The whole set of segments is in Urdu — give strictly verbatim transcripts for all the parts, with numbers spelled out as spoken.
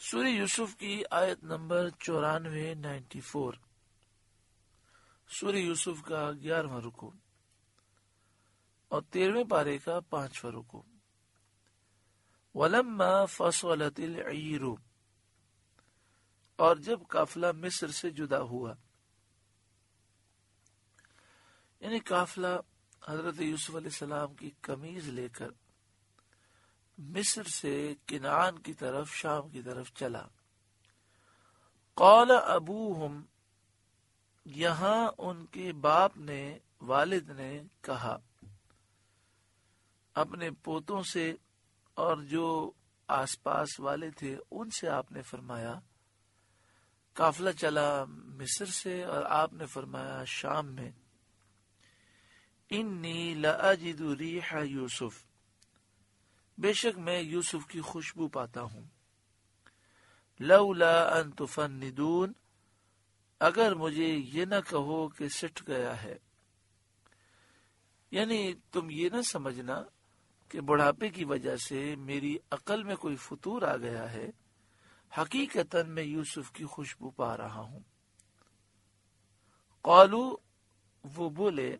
سورہ یوسف کی آیت نمبر چورانوے نائنٹی فور، سورہ یوسف کا گیارہواں رکوع اور تیرہویں پارے کا پانچواں رکوع۔ وَلَمَّا فَصَلَتِ الْعِيرُ، اور جب قافلہ مصر سے جدا ہوا، یعنی قافلہ حضرت یوسف علیہ السلام کی قمیض لے کر مصر سے کنعان کی طرف، شام کی طرف چلا۔ قال ابوہم، یہاں ان کے باپ نے، والد نے کہا اپنے پوتوں سے اور جو آس پاس والے تھے ان سے آپ نے فرمایا، قافلہ چلا مصر سے اور آپ نے فرمایا شام میں، انی لأجد ریح یوسف، بے شک میں یوسف کی خوشبو پاتا ہوں، لولا ان تفندون، اگر مجھے یہ نہ کہو کہ سٹ گیا ہے، یعنی تم یہ نہ سمجھنا کہ بڑھاپے کی وجہ سے میری عقل میں کوئی فطور آ گیا ہے، حقیقتاً میں یوسف کی خوشبو پا رہا ہوں۔ قالو، وہ بولے،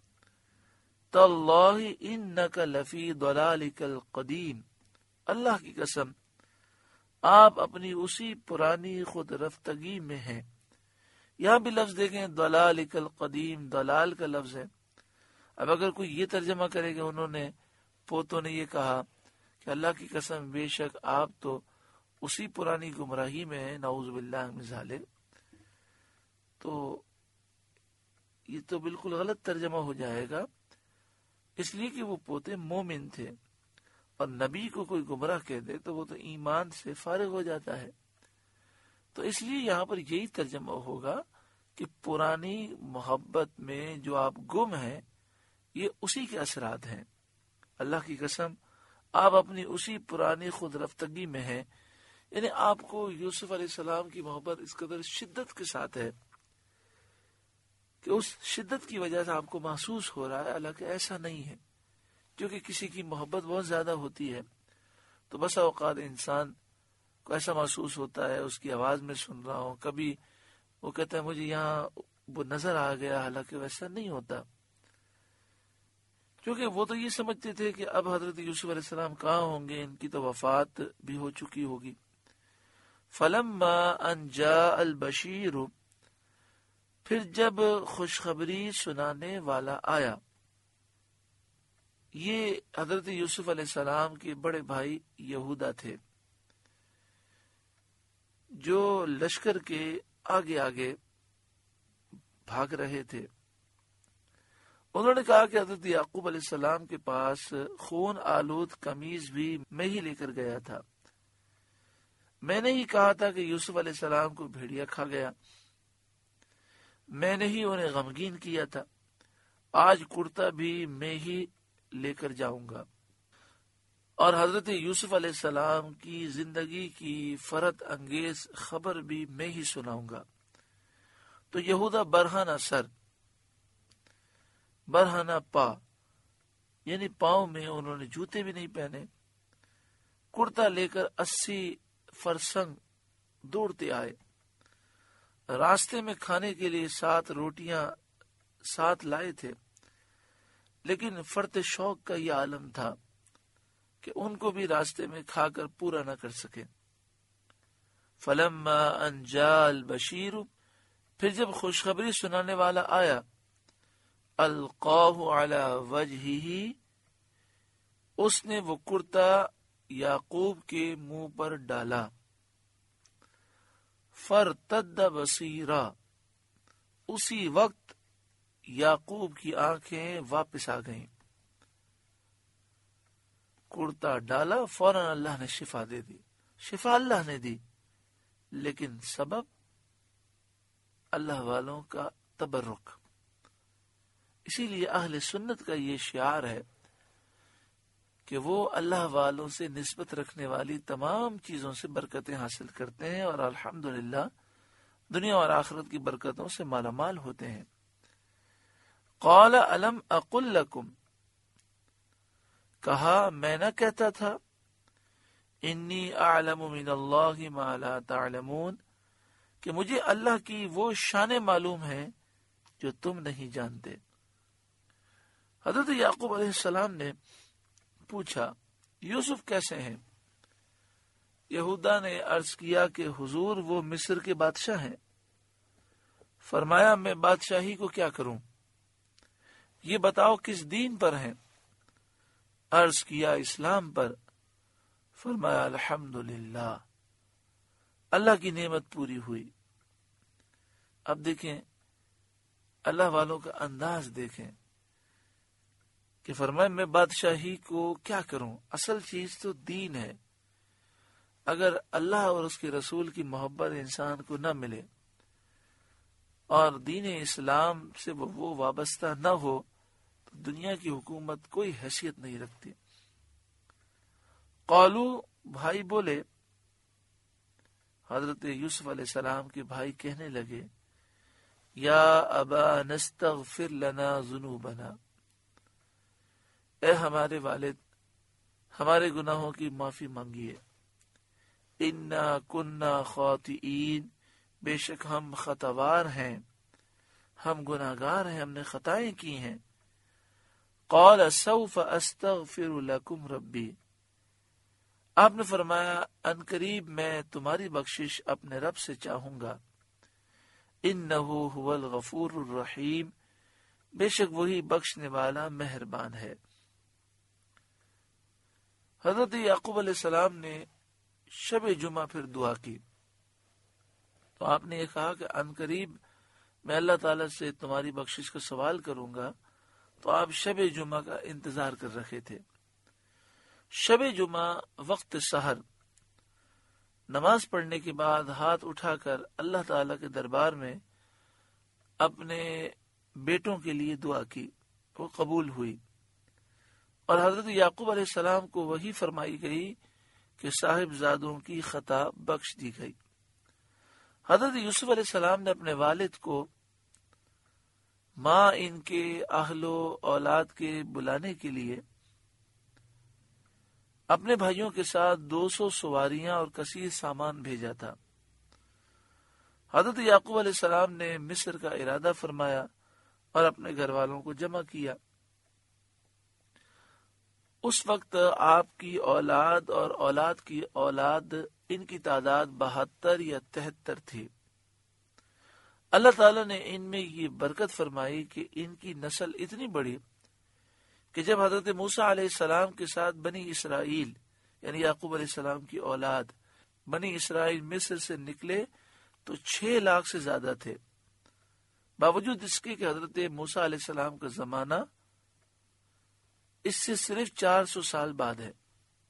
تاللہ انک لفی ضلالک القدیم، اللہ کی قسم آپ اپنی اسی پرانی خود رفتگی میں ہیں۔ یہاں بھی لفظ دیکھیں، ضلالک القدیم، ضلال کا لفظ ہے۔ اب اگر کوئی یہ ترجمہ کرے کہ انہوں نے، پوتوں نے یہ کہا کہ اللہ کی قسم بے شک آپ تو اسی پرانی گمراہی میں ہیں، نعوذ باللہ من ذالک، تو یہ تو بالکل غلط ترجمہ ہو جائے گا، اس لیے کہ وہ پوتے مومن تھے، اور نبی کو کوئی گمراہ کہہ دے تو وہ تو ایمان سے فارغ ہو جاتا ہے۔ تو اس لیے یہاں پر یہی ترجمہ ہوگا کہ پرانی محبت میں جو آپ گم ہیں، یہ اسی کے اثرات ہیں۔ اللہ کی قسم آپ اپنی اسی پرانی خود رفتگی میں ہیں، یعنی آپ کو یوسف علیہ السلام کی محبت اس قدر شدت کے ساتھ ہے کہ اس شدت کی وجہ سے آپ کو محسوس ہو رہا ہے، حالانکہ ایسا نہیں ہے۔ کیونکہ کسی کی محبت بہت زیادہ ہوتی ہے تو بسا اوقات انسان کو ایسا محسوس ہوتا ہے، اس کی آواز میں سن رہا ہوں، کبھی وہ کہتا ہے مجھے یہاں وہ نظر آ گیا، حالانکہ ویسا نہیں ہوتا، کیونکہ وہ تو یہ سمجھتے تھے کہ اب حضرت یوسف علیہ السلام کہاں ہوں گے، ان کی تو وفات بھی ہو چکی ہوگی۔ فلما ان جاء البشیر، پھر جب خوشخبری سنانے والا آیا، یہ حضرت یوسف علیہ السلام کے بڑے بھائی یہودا تھے جو لشکر کے آگے آگے بھاگ رہے تھے۔ انہوں نے کہا کہ حضرت یعقوب علیہ السلام کے پاس خون آلود قمیض بھی میں ہی لے کر گیا تھا، میں نے ہی کہا تھا کہ یوسف علیہ السلام کو بھیڑیا کھا گیا، میں نے ہی انہیں غمگین کیا تھا، آج کرتا بھی میں ہی لے کر جاؤں گا، اور حضرت یوسف علیہ السلام کی زندگی کی فرحت انگیز خبر بھی میں ہی سناؤں گا۔ تو یہودا برہنہ سر، برہنہ پا، یعنی پاؤں میں انہوں نے جوتے بھی نہیں پہنے، کرتا لے کر اسی فرسنگ دوڑتے آئے۔ راستے میں کھانے کے لیے سات روٹیاں ساتھ لائے تھے، لیکن فرط شوق کا یہ عالم تھا کہ ان کو بھی راستے میں کھا کر پورا نہ کر سکے۔ فلما ان جاء البشیر، پھر جب خوشخبری سنانے والا آیا، القاہ علی وجہہ، اس نے وہ کرتا یعقوب کے منہ پر ڈالا، فرتد بصیرا، اسی وقت یعقوب کی آنکھیں واپس آ گئیں۔ کرتا ڈالا، فوراً اللہ نے شفا دے دی، شفا اللہ نے دی، لیکن سبب اللہ والوں کا تبرک۔ اسی لیے اہل سنت کا یہ شعار ہے کہ وہ اللہ والوں سے نسبت رکھنے والی تمام چیزوں سے برکتیں حاصل کرتے ہیں اور الحمدللہ دنیا اور آخرت کی برکتوں سے مالا مال ہوتے ہیں۔ قال الم اقل لکم، کہا میں نہ کہتا تھا، انی اعلم من اللہ ما لا تعلمون، کہ مجھے اللہ کی وہ شان معلوم ہے جو تم نہیں جانتے۔ حضرت یعقوب علیہ السلام نے پوچھا یوسف کیسے ہیں؟ یہودا نے عرض کیا کہ حضور وہ مصر کے بادشاہ ہیں۔ فرمایا میں بادشاہی کو کیا کروں، یہ بتاؤ کس دین پر ہیں؟ عرض کیا اسلام پر۔ فرمایا الحمدللہ، اللہ کی نعمت پوری ہوئی۔ اب دیکھیں اللہ والوں کا انداز دیکھیں کہ فرمایا میں بادشاہی کو کیا کروں، اصل چیز تو دین ہے۔ اگر اللہ اور اس کے رسول کی محبت انسان کو نہ ملے اور دین اسلام سے وہ وابستہ نہ ہو تو دنیا کی حکومت کوئی حیثیت نہیں رکھتی۔ قالو، بھائی بولے، حضرت یوسف علیہ السلام کے بھائی کہنے لگے یا ابا نستغفر لنا ذنوبنا، اے ہمارے والد ہمارے گناہوں کی معافی مانگیے۔ انا کننا خاطئین، بے شک ہم خطاوار ہیں، ہم گناہگار ہیں، ہم نے خطائیں کی ہیں۔ قال سوف استغفر لکم ربی، آپ نے فرمایا ان قریب میں تمہاری بخشش اپنے رب سے چاہوں گا۔ انہ هو الغفور الرحیم، بے شک وہی بخشنے والا مہربان ہے۔ حضرت یعقوب علیہ السلام نے شب جمعہ پھر دعا کی تو آپ نے یہ کہا کہ ان قریب میں اللہ تعالیٰ سے تمہاری بخشش کا سوال کروں گا، تو آپ شب جمعہ کا انتظار کر رکھے تھے۔ شب جمعہ وقت سحر نماز پڑھنے کے بعد ہاتھ اٹھا کر اللہ تعالیٰ کے دربار میں اپنے بیٹوں کے لیے دعا کی، وہ قبول ہوئی، اور حضرت یعقوب علیہ السلام کو وحی فرمائی گئی کہ صاحب زادوں کی خطا بخش دی گئی۔ حضرت یوسف علیہ السلام نے اپنے والد کو ماں ان کے اہل و اولاد کے بلانے کے لیے اپنے بھائیوں کے ساتھ دو سو سواریاں اور کثیر سامان بھیجا تھا۔ حضرت یعقوب علیہ السلام نے مصر کا ارادہ فرمایا اور اپنے گھر والوں کو جمع کیا۔ اس وقت آپ کی اولاد اور اولاد کی اولاد ان کی تعداد بہتر یا تہتر تھی۔ اللہ تعالیٰ نے ان میں یہ برکت فرمائی کہ ان کی نسل اتنی بڑی کہ جب حضرت موسیٰ علیہ السلام کے ساتھ بنی اسرائیل یعنی یعقوب علیہ السلام کی اولاد بنی اسرائیل مصر سے نکلے تو چھ لاکھ سے زیادہ تھے، باوجود اس کے کہ حضرت موسیٰ علیہ السلام کا زمانہ اس سے صرف چار سو سال بعد ہے۔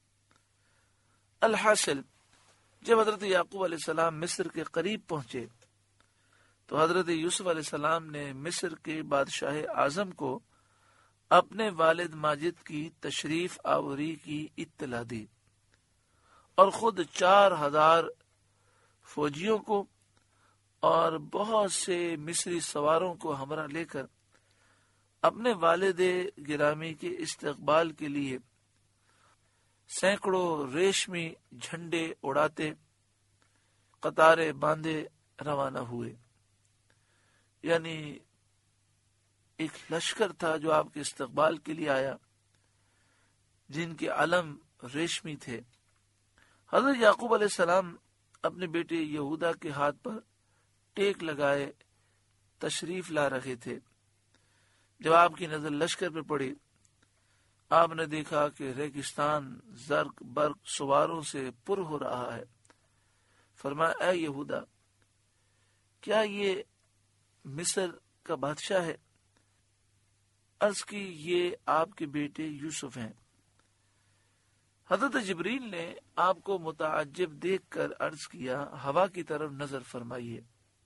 الحاصل جب حضرت یعقوب علیہ السلام مصر کے قریب پہنچے تو حضرت یوسف علیہ السلام نے مصر کے بادشاہ اعظم کو اپنے والد ماجد کی تشریف آوری کی اطلاع دی اور خود چار ہزار فوجیوں کو اور بہت سے مصری سواروں کو ہمراہ لے کر اپنے والد گرامی کے استقبال کے لیے سینکڑوں ریشمی جھنڈے اڑاتے قطاریں باندھے روانہ ہوئے۔ یعنی ایک لشکر تھا جو آپ کے استقبال کے لیے آیا، جن کے علم ریشمی تھے۔ حضرت یعقوب علیہ السلام اپنے بیٹے یہودا کے ہاتھ پر ٹیک لگائے تشریف لا رہے تھے۔ جب آپ کی نظر لشکر پر پڑی، آپ نے دیکھا کہ ریگستان زرق برق سواروں سے پر ہو رہا ہے۔ فرمایا اے یہودا، کیا یہ مصر کا بادشاہ ہے؟ عرض کی یہ آپ کے بیٹے یوسف ہیں۔ حضرت جبریل نے آپ کو متعجب دیکھ کر عرض کیا ہوا کی طرف نظر فرمائیے۔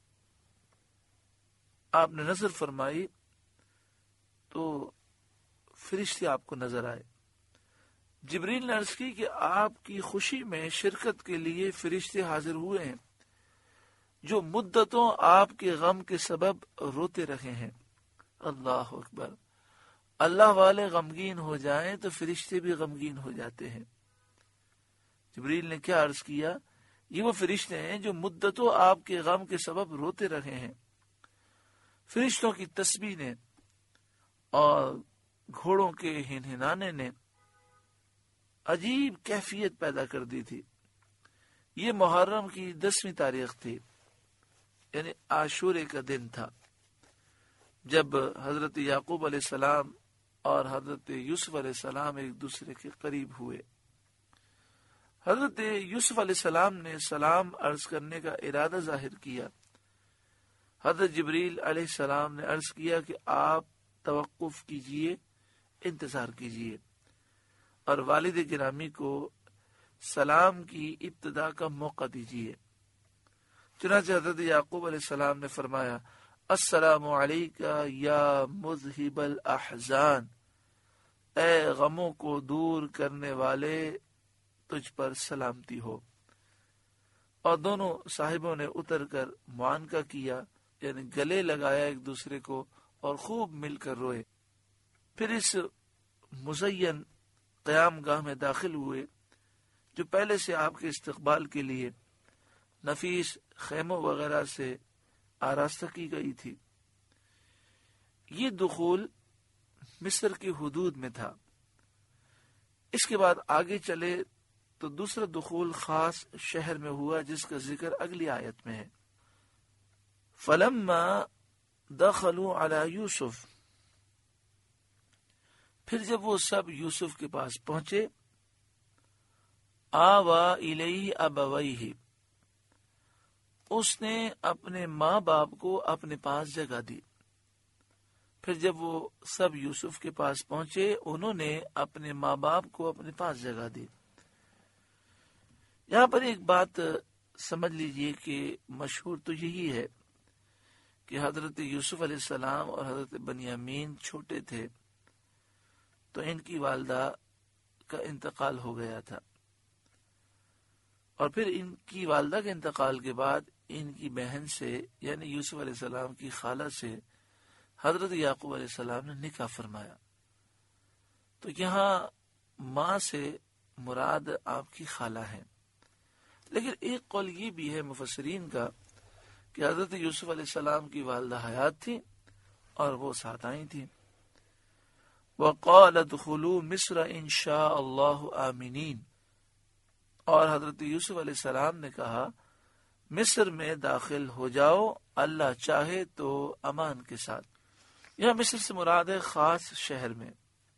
آپ نے نظر فرمائی تو فرشتے آپ کو نظر آئے۔ جبریل نے عرض کی کہ آپ کی خوشی میں شرکت کے لیے فرشتے حاضر ہوئے ہیں جو مدتوں آپ کے غم کے سبب روتے رہے ہیں۔ اللہ اکبر، اللہ والے غمگین ہو جائیں تو فرشتے بھی غمگین ہو جاتے ہیں۔ جبریل نے کیا عرض کیا؟ یہ وہ فرشتے ہیں جو مدتوں آپ کے غم کے سبب روتے رہے ہیں۔ فرشتوں کی تسبیح نے اور گھوڑوں کے ہنہنانے نے عجیب کیفیت پیدا کر دی تھی۔ یہ محرم کی دسویں تاریخ تھی، یعنی عاشورے کا دن تھا، جب حضرت یعقوب علیہ السلام اور حضرت یوسف علیہ السلام ایک دوسرے کے قریب ہوئے۔ حضرت یوسف علیہ السلام نے سلام عرض کرنے کا ارادہ ظاہر کیا۔ حضرت جبریل علیہ السلام نے عرض کیا کہ آپ توقف کیجئے، انتظار کیجئے اور والد گرامی کو سلام کی ابتدا کا موقع دیجئے۔ چنانچہ حضرت یعقوب علیہ السلام نے فرمایا، السلام علیکہ یا مذہب الاحزان، اے غموں کو دور کرنے والے، تجھ پر سلامتی ہو۔ اور دونوں صاحبوں نے اتر کر معانقہ کیا، یعنی گلے لگایا ایک دوسرے کو اور خوب مل کر روئے۔ پھر اس مزین قیام گاہ میں داخل ہوئے جو پہلے سے آپ کے استقبال کے لیے نفیس خیموں وغیرہ سے آراستہ کی گئی تھی۔ یہ دخول مصر کی حدود میں تھا۔ اس کے بعد آگے چلے تو دوسرا دخول خاص شہر میں ہوا جس کا ذکر اگلی آیت میں ہے۔ فلما دخلوا علی یوسف، پھر جب وہ سب یوسف کے پاس پہنچے، آوا الیہ ابویہ، اس نے اپنے ماں باپ کو اپنے پاس جگہ دی۔ پھر جب وہ سب یوسف کے پاس پہنچے، انہوں نے اپنے ماں باپ کو اپنے پاس جگہ دی۔ یہاں پر ایک بات سمجھ لیجئے کہ مشہور تو یہی ہے کہ حضرت یوسف علیہ السلام اور حضرت بنیامین چھوٹے تھے تو ان کی والدہ کا انتقال ہو گیا تھا، اور پھر ان کی والدہ کے انتقال کے بعد ان کی بہن سے یعنی یوسف علیہ السلام کی خالہ سے حضرت یعقوب علیہ السلام نے نکاح فرمایا۔ تو یہاں ماں سے مراد آپ کی خالہ ہے، لیکن ایک قول یہ بھی ہے مفسرین کا کہ حضرت یوسف علیہ السلام کی والدہ حیات تھی اور وہ ساتھ آئی تھی۔ وَقَالَ ادْخُلُوا مِصْرَ إِن شَاءَ اللَّهُ آمِنِينَ، اور حضرت یوسف علیہ السلام نے کہا مصر میں داخل ہو جاؤ اللہ چاہے تو امان کے ساتھ۔ یہاں مصر سے مراد ہے خاص شہر میں۔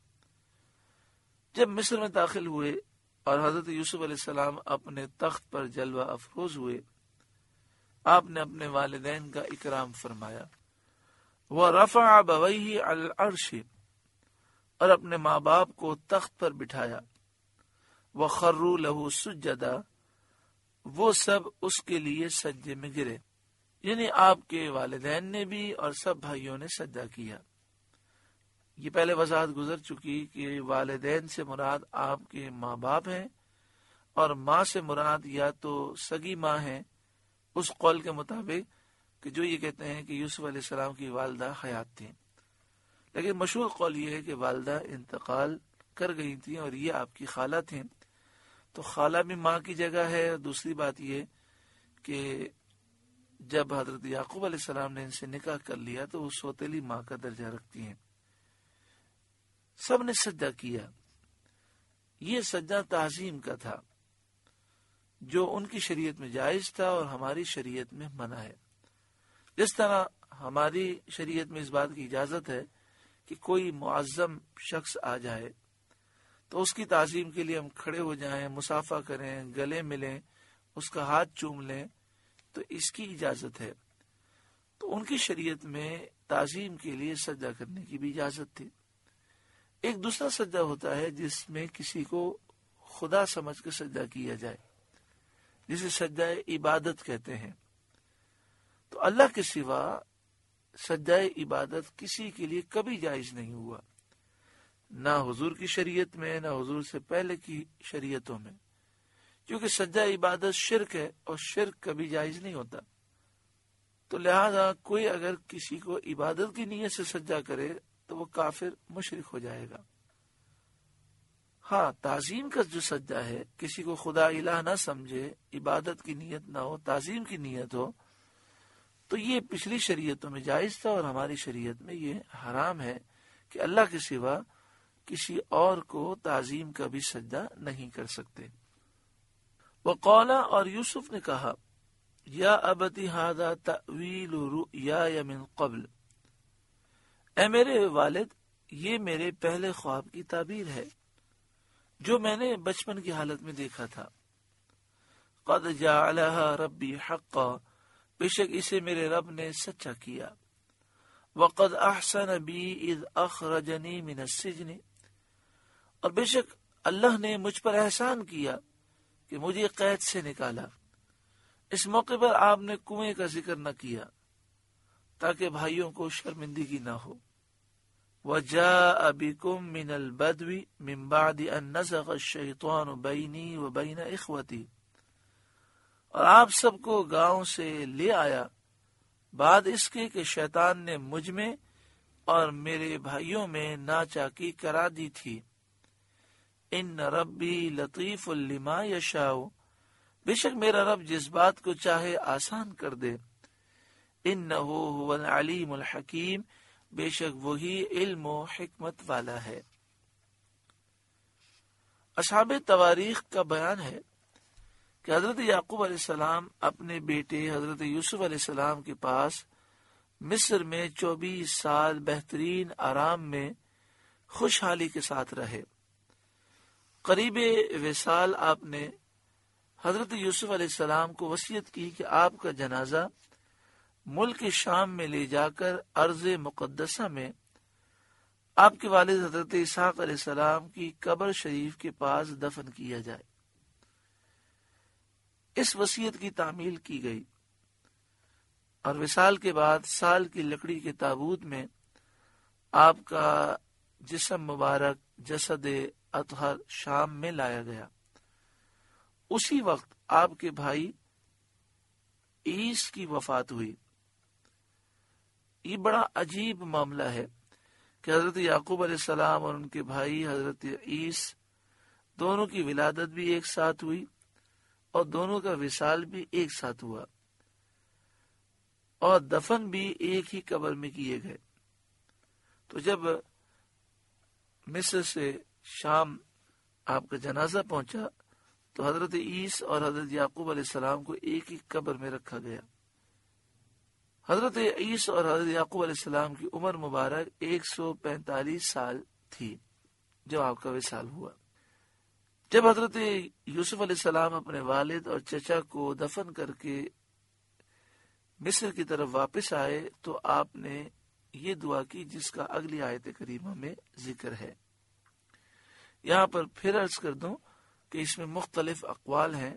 جب مصر میں داخل ہوئے اور حضرت یوسف علیہ السلام اپنے تخت پر جلوہ افروز ہوئے، آپ نے اپنے والدین کا اکرام فرمایا۔ وَرَفَعَ أَبَوَيْهِ عَلَى الْعَرْشِ، اور اپنے ماں باپ کو تخت پر بٹھایا۔ وَخَرُّوا لَهُ سُجَّدًا، وہ سب اس کے لیے سجدے میں گرے، یعنی آپ کے والدین نے بھی اور سب بھائیوں نے سجدہ کیا۔ یہ پہلے وضاحت گزر چکی کہ والدین سے مراد آپ کے ماں باپ ہیں، اور ماں سے مراد یا تو سگی ماں ہیں اس قول کے مطابق کہ جو یہ کہتے ہیں کہ یوسف علیہ السلام کی والدہ حیات تھیں، لیکن مشہور قول یہ ہے کہ والدہ انتقال کر گئی تھیں اور یہ آپ کی خالہ تھیں۔ تو خالہ بھی ماں کی جگہ ہے۔ اور دوسری بات یہ کہ جب حضرت یعقوب علیہ السلام نے ان سے نکاح کر لیا تو وہ سوتیلی ماں کا درجہ رکھتی ہیں۔ سب نے سجدہ کیا۔ یہ سجدہ تعظیم کا تھا جو ان کی شریعت میں جائز تھا اور ہماری شریعت میں منع ہے۔ جس طرح ہماری شریعت میں اس بات کی اجازت ہے کہ کوئی معظم شخص آ جائے تو اس کی تعظیم کے لیے ہم کھڑے ہو جائیں، مصافحہ کریں، گلے ملیں، اس کا ہاتھ چوم لیں، تو اس کی اجازت ہے۔ تو ان کی شریعت میں تعظیم کے لیے سجدہ کرنے کی بھی اجازت تھی۔ ایک دوسرا سجدہ ہوتا ہے جس میں کسی کو خدا سمجھ کے سجدہ کیا جائے، جسے سجدہ عبادت کہتے ہیں۔ تو اللہ کے سوا سجدہ عبادت کسی کے لیے کبھی جائز نہیں ہوا، نہ حضور کی شریعت میں نہ حضور سے پہلے کی شریعتوں میں، کیونکہ سجدہ عبادت شرک ہے اور شرک کبھی جائز نہیں ہوتا۔ تو لہذا کوئی اگر کسی کو عبادت کی نیت سے سجدہ کرے تو وہ کافر مشرک ہو جائے گا۔ ہاں، تعظیم کا جو سجدہ ہے، کسی کو خدا الہ نہ سمجھے، عبادت کی نیت نہ ہو، تعظیم کی نیت ہو، تو یہ پچھلی شریعتوں میں جائز تھا، اور ہماری شریعت میں یہ حرام ہے کہ اللہ کے سوا کسی اور کو تعظیم کا بھی سجدہ نہیں کر سکتے۔ وقالا، اور یوسف نے کہا، یا ابتی ھذا تأویل رؤیای من قبل، اے میرے والد، یہ میرے پہلے خواب کی تعبیر ہے جو میں نے بچپن کی حالت میں دیکھا تھا۔ قد جعلها ربی حقا، بے شک اسے میرے رب نے سچا کیا۔ وقد احسن بی اذ اخرجنی من السجن، اور بے شک اللہ نے مجھ پر احسان کیا کہ مجھے قید سے نکالا۔ اس موقع پر آپ نے کنویں کا ذکر نہ کیا تاکہ بھائیوں کو شرمندگی نہ ہو۔ وَجَاءَ بِكُم مِّنَ الْبَدْوِ مِن بَعْدِ أَن نَزَغَ الشَّيْطَانُ بَيْنِي وَبَيْنَ إِخْوَتِي، اور آپ سب کو گاؤں سے لے آیا بعد اس کے کہ شیطان نے مجھ میں اور میرے بھائیوں میں ناچاکی کرا دی تھی۔ ان ربی لطیف لما یشاء، بے شک میرا رب جس بات کو چاہے آسان کر دے۔ انہ هو العلیم الحکیم، بے شک وہی علم و حکمت والا ہے۔ اصحاب تواریخ کا بیان ہے کہ حضرت یعقوب علیہ السلام اپنے بیٹے حضرت یوسف علیہ السلام کے پاس مصر میں چوبیس سال بہترین آرام میں خوشحالی کے ساتھ رہے۔ قریب وصال آپ نے حضرت یوسف علیہ السلام کو وصیت کی کہ آپ کا جنازہ ملک شام میں لے جا کر ارض مقدسہ میں آپ کے والد حضرت اسحاق علیہ السلام کی قبر شریف کے پاس دفن کیا جائے۔ اس وصیت کی تعمیل کی گئی، اور وصال کے بعد سال کی لکڑی کے تابوت میں آپ کا جسم مبارک جسد اطہر شام میں لایا گیا۔ اسی وقت آپ کے بھائی عیس کی وفات ہوئی۔ یہ بڑا عجیب معاملہ ہے کہ حضرت یعقوب علیہ السلام اور ان کے بھائی حضرت عیس دونوں کی ولادت بھی ایک ساتھ ہوئی اور دونوں کا وصال بھی ایک ساتھ ہوا، اور دفن بھی ایک ہی قبر میں کیے گئے۔ تو جب مصر سے شام آپ کا جنازہ پہنچا تو حضرت عیس اور حضرت یعقوب علیہ السلام کو ایک ہی قبر میں رکھا گیا۔ حضرت عیس اور حضرت یعقوب علیہ السلام کی عمر مبارک ایک سو پینتالیس سال تھی جب آپ کا وصال ہوا۔ جب حضرت یوسف علیہ السلام اپنے والد اور چچا کو دفن کر کے مصر کی طرف واپس آئے تو آپ نے یہ دعا کی جس کا اگلی آیت کریمہ میں ذکر ہے۔ یہاں پر پھر عرض کر دوں کہ اس میں مختلف اقوال ہیں۔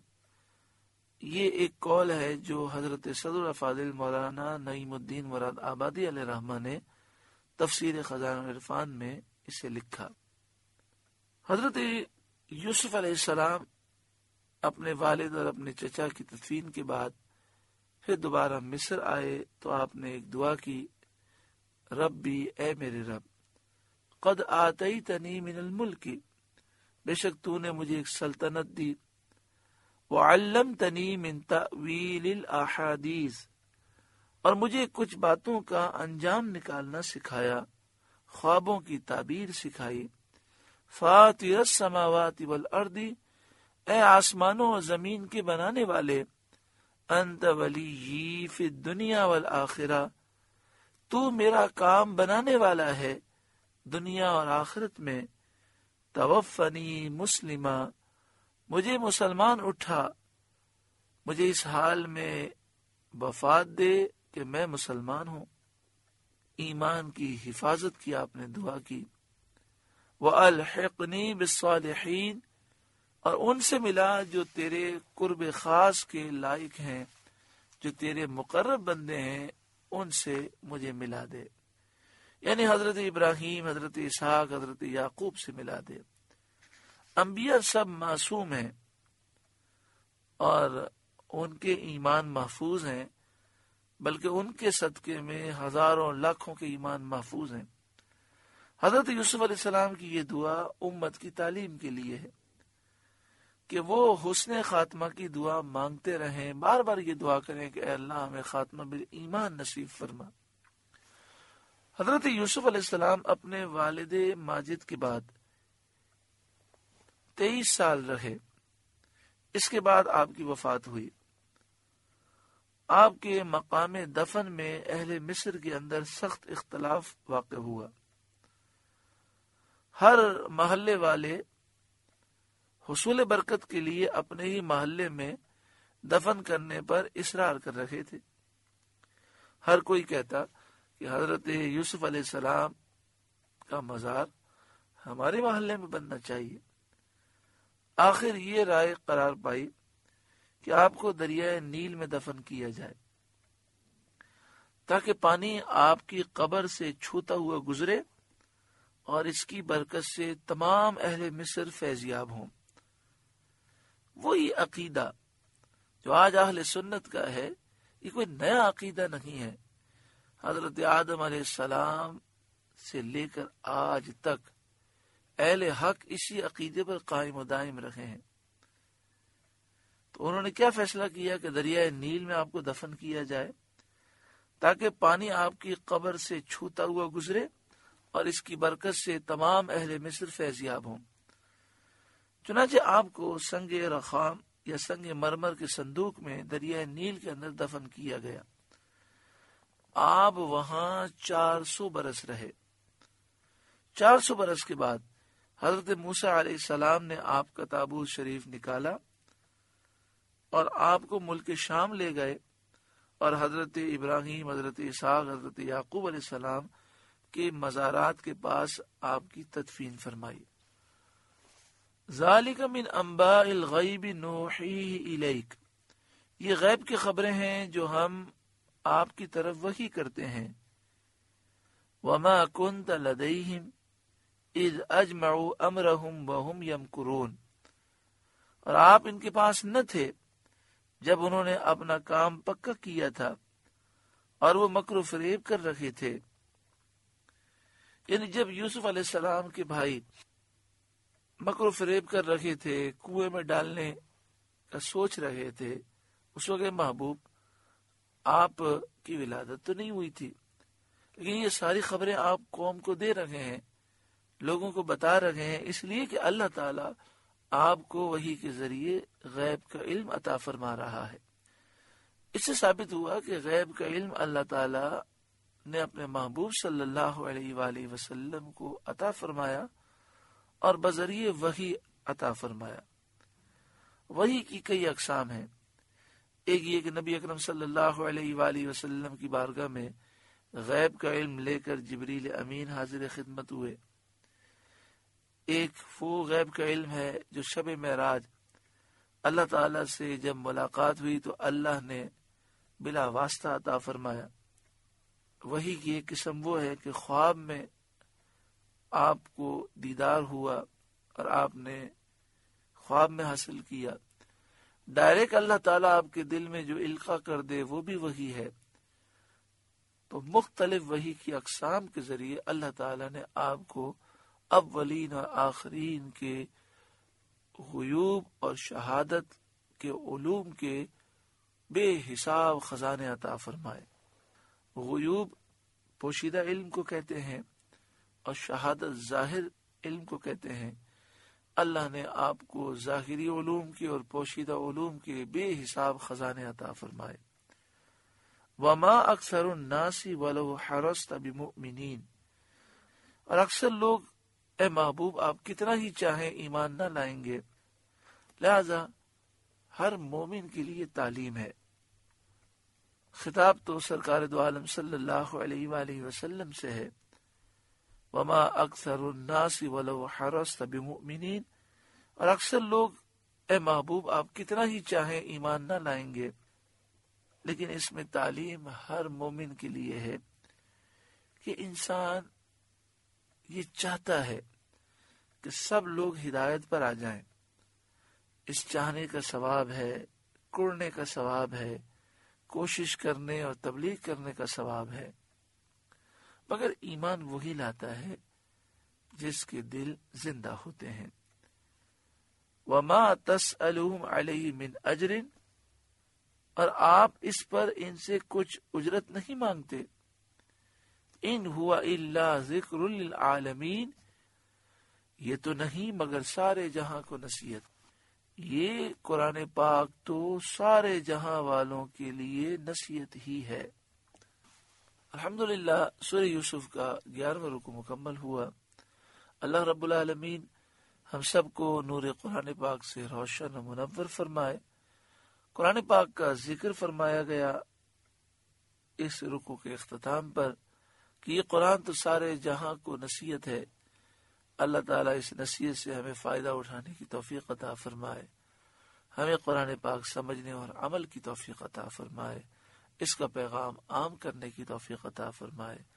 یہ ایک قول ہے جو حضرت صدر افاضل مولانا نعیم الدین مراد آبادی علیہ رحمہ نے تفسیر خزائن العرفان میں اسے لکھا۔ حضرت یوسف علیہ السلام اپنے والد اور اپنے چچا کی تدفین کے بعد پھر دوبارہ مصر آئے تو آپ نے ایک دعا کی، ربی، اے میرے رب، قد آتیتنی من الملک، بے شک تو نے مجھے ایک سلطنت دی، وعلمتنی من تأویل الاحادیث، اور مجھے کچھ باتوں کا انجام نکالنا سکھایا، خوابوں کی تعبیر سکھائی، فاطر السماوات والارض، اے آسمانوں اور زمین کے بنانے والے، انت ولی فی الدنیا والآخرہ، تو میرا کام بنانے والا ہے دنیا اور آخرت میں، توفنی مسلمہ، مجھے مسلمان اٹھا، مجھے اس حال میں وفات دے کہ میں مسلمان ہوں۔ ایمان کی حفاظت کی آپ نے دعا کی۔ وَأَلْحِقْنِي بِالصَّالِحِينَ، اور ان سے ملا جو تیرے قرب خاص کے لائق ہیں، جو تیرے مقرب بندے ہیں، ان سے مجھے ملا دے، یعنی حضرت ابراہیم، حضرت اسحاق، حضرت یعقوب سے ملا دے۔ انبیاء سب معصوم ہیں اور ان کے ایمان محفوظ ہیں، بلکہ ان کے صدقے میں ہزاروں لاکھوں کے ایمان محفوظ ہیں۔ حضرت یوسف علیہ السلام کی یہ دعا امت کی تعلیم کے لیے ہے کہ وہ حسن خاتمہ کی دعا مانگتے رہیں، بار بار یہ دعا کریں کہ اے اللہ ہمیں خاتمہ بالایمان نصیب فرما۔ حضرت یوسف علیہ السلام اپنے والد ماجد کے بعد تیئیس سال رہے، اس کے بعد آپ کی وفات ہوئی۔ آپ کے مقام دفن میں اہل مصر کے اندر سخت اختلاف واقع ہوا۔ ہر محلے والے حصول برکت کے لیے اپنے ہی محلے میں دفن کرنے پر اصرار کر رہے تھے۔ ہر کوئی کہتا کہ حضرت یوسف علیہ السلام کا مزار ہمارے محلے میں بننا چاہیے۔ آخر یہ رائے قرار پائی کہ آپ کو دریائے نیل میں دفن کیا جائے تاکہ پانی آپ کی قبر سے چھوتا ہوا گزرے اور اس کی برکت سے تمام اہل مصر فیضیاب ہوں۔ وہی عقیدہ جو آج اہل سنت کا ہے، یہ کوئی نیا عقیدہ نہیں ہے۔ حضرت آدم علیہ السلام سے لے کر آج تک اہل حق اسی عقیدے پر قائم و دائم رہے ہیں۔ تو انہوں نے کیا فیصلہ کیا کہ دریائے نیل میں آپ کو دفن کیا جائے تاکہ پانی آپ کی قبر سے چھوتا ہوا گزرے اور اس کی برکت سے تمام اہل مصر فیضیاب ہوں۔ چنانچہ آپ کو سنگ رخام یا سنگ مرمر کے صندوق میں دریائے نیل کے اندر دفن کیا گیا۔ آپ وہاں چار سو برس رہے۔ چار سو برس کے بعد حضرت موسیٰ علیہ السلام نے آپ کا تابوت شریف نکالا اور آپ کو ملک شام لے گئے اور حضرت ابراہیم، حضرت اسحاق، حضرت یعقوب علیہ السلام کے مزارات کے پاس آپ کی تدفین فرمائی۔ ذالک من انباء الغیب نوحیہ الیک، یہ غیب کی خبریں ہیں جو ہم آپ کی طرف وحی کرتے ہیں۔ وما کنت لدیہم اذ اجمعوا امرہم وہم یمکرون، اور آپ ان کے پاس نہ تھے جب انہوں نے اپنا کام پکا کیا تھا اور وہ مکر و فریب کر رکھے تھے۔ یعنی جب یوسف علیہ السلام کے بھائی مکر و فریب کر رکھے تھے، کنویں میں ڈالنے کا سوچ رہے تھے، اس وقت محبوب آپ کی ولادت تو نہیں ہوئی تھی، لیکن یہ ساری خبریں آپ قوم کو دے رہے ہیں، لوگوں کو بتا رہے ہیں، اس لیے کہ اللہ تعالیٰ آپ کو وحی کے ذریعے غیب کا علم عطا فرما رہا ہے۔ اس سے ثابت ہوا کہ غیب کا علم اللہ تعالیٰ نے اپنے محبوب صلی اللہ علیہ وآلہ وسلم کو عطا فرمایا اور بذریعہ وحی عطا فرمایا۔ وحی کی کئی اقسام ہیں۔ ایک یہ کہ نبی اکرم صلی اللہ علیہ وآلہ وسلم کی بارگاہ میں غیب کا علم لے کر جبریل امین حاضر خدمت ہوئے۔ ایک وہ غیب کا علم ہے جو شب معراج اللہ تعالیٰ سے جب ملاقات ہوئی تو اللہ نے بلا واسطہ عطا فرمایا۔ وحی کی ایک قسم وہ ہے کہ خواب میں آپ کو دیدار ہوا اور آپ نے خواب میں حاصل کیا۔ ڈائریکٹ اللہ تعالیٰ آپ کے دل میں جو القاء کر دے وہ بھی وحی ہے۔ تو مختلف وحی کی اقسام کے ذریعے اللہ تعالیٰ نے آپ کو اولین اور آخرین کے غیوب اور شہادت کے علوم کے بے حساب خزانے عطا فرمائے۔ غیوب پوشیدہ علم کو کہتے ہیں اور شہادت ظاہر علم کو کہتے ہیں۔ اللہ نے آپ کو ظاہری علوم کے اور پوشیدہ علوم کے بے حساب خزانے عطا فرمائے۔ وما اکثر الناس ولو حرصت بمؤمنین، اور اکثر لوگ اے محبوب آپ کتنا ہی چاہیں ایمان نہ لائیں گے، لہذا ہر مومن کے لیے تعلیم ہے۔ خطاب تو سرکار دو عالم صلی اللہ علیہ وآلہ وسلم سے ہے۔ وما اکثر الناس ولو حرصت بمؤمنین، اور اکثر لوگ اے محبوب آپ کتنا ہی چاہیں ایمان نہ لائیں گے، لیکن اس میں تعلیم ہر مومن کے لیے ہے کہ انسان یہ چاہتا ہے کہ سب لوگ ہدایت پر آ جائیں۔ اس چاہنے کا ثواب ہے، کرنے کا ثواب ہے، کوشش کرنے اور تبلیغ کرنے کا ثواب ہے، مگر ایمان وہی لاتا ہے جس کے دل زندہ ہوتے ہیں۔ وما تسألهم علیہ من اجر، اور آپ اس پر ان سے کچھ اجرت نہیں مانگتے۔ ان ہوا الا ذکر للعالمین، یہ تو نہیں مگر سارے جہاں کو نصیحت۔ یہ قرآن پاک تو سارے جہاں والوں کے لیے نصیحت ہی ہے۔ الحمدللہ سورہ یوسف کا گیارہواں رکوع مکمل ہوا۔ اللہ رب العالمین ہم سب کو نور قرآن پاک سے روشن و منور فرمائے۔ قرآن پاک کا ذکر فرمایا گیا اس رکوع کے اختتام پر کہ یہ قرآن تو سارے جہاں کو نصیحت ہے۔ اللہ تعالیٰ اس نصیحت سے ہمیں فائدہ اٹھانے کی توفیق عطا فرمائے، ہمیں قرآن پاک سمجھنے اور عمل کی توفیق عطا فرمائے، اس کا پیغام عام کرنے کی توفیق عطا فرمائے۔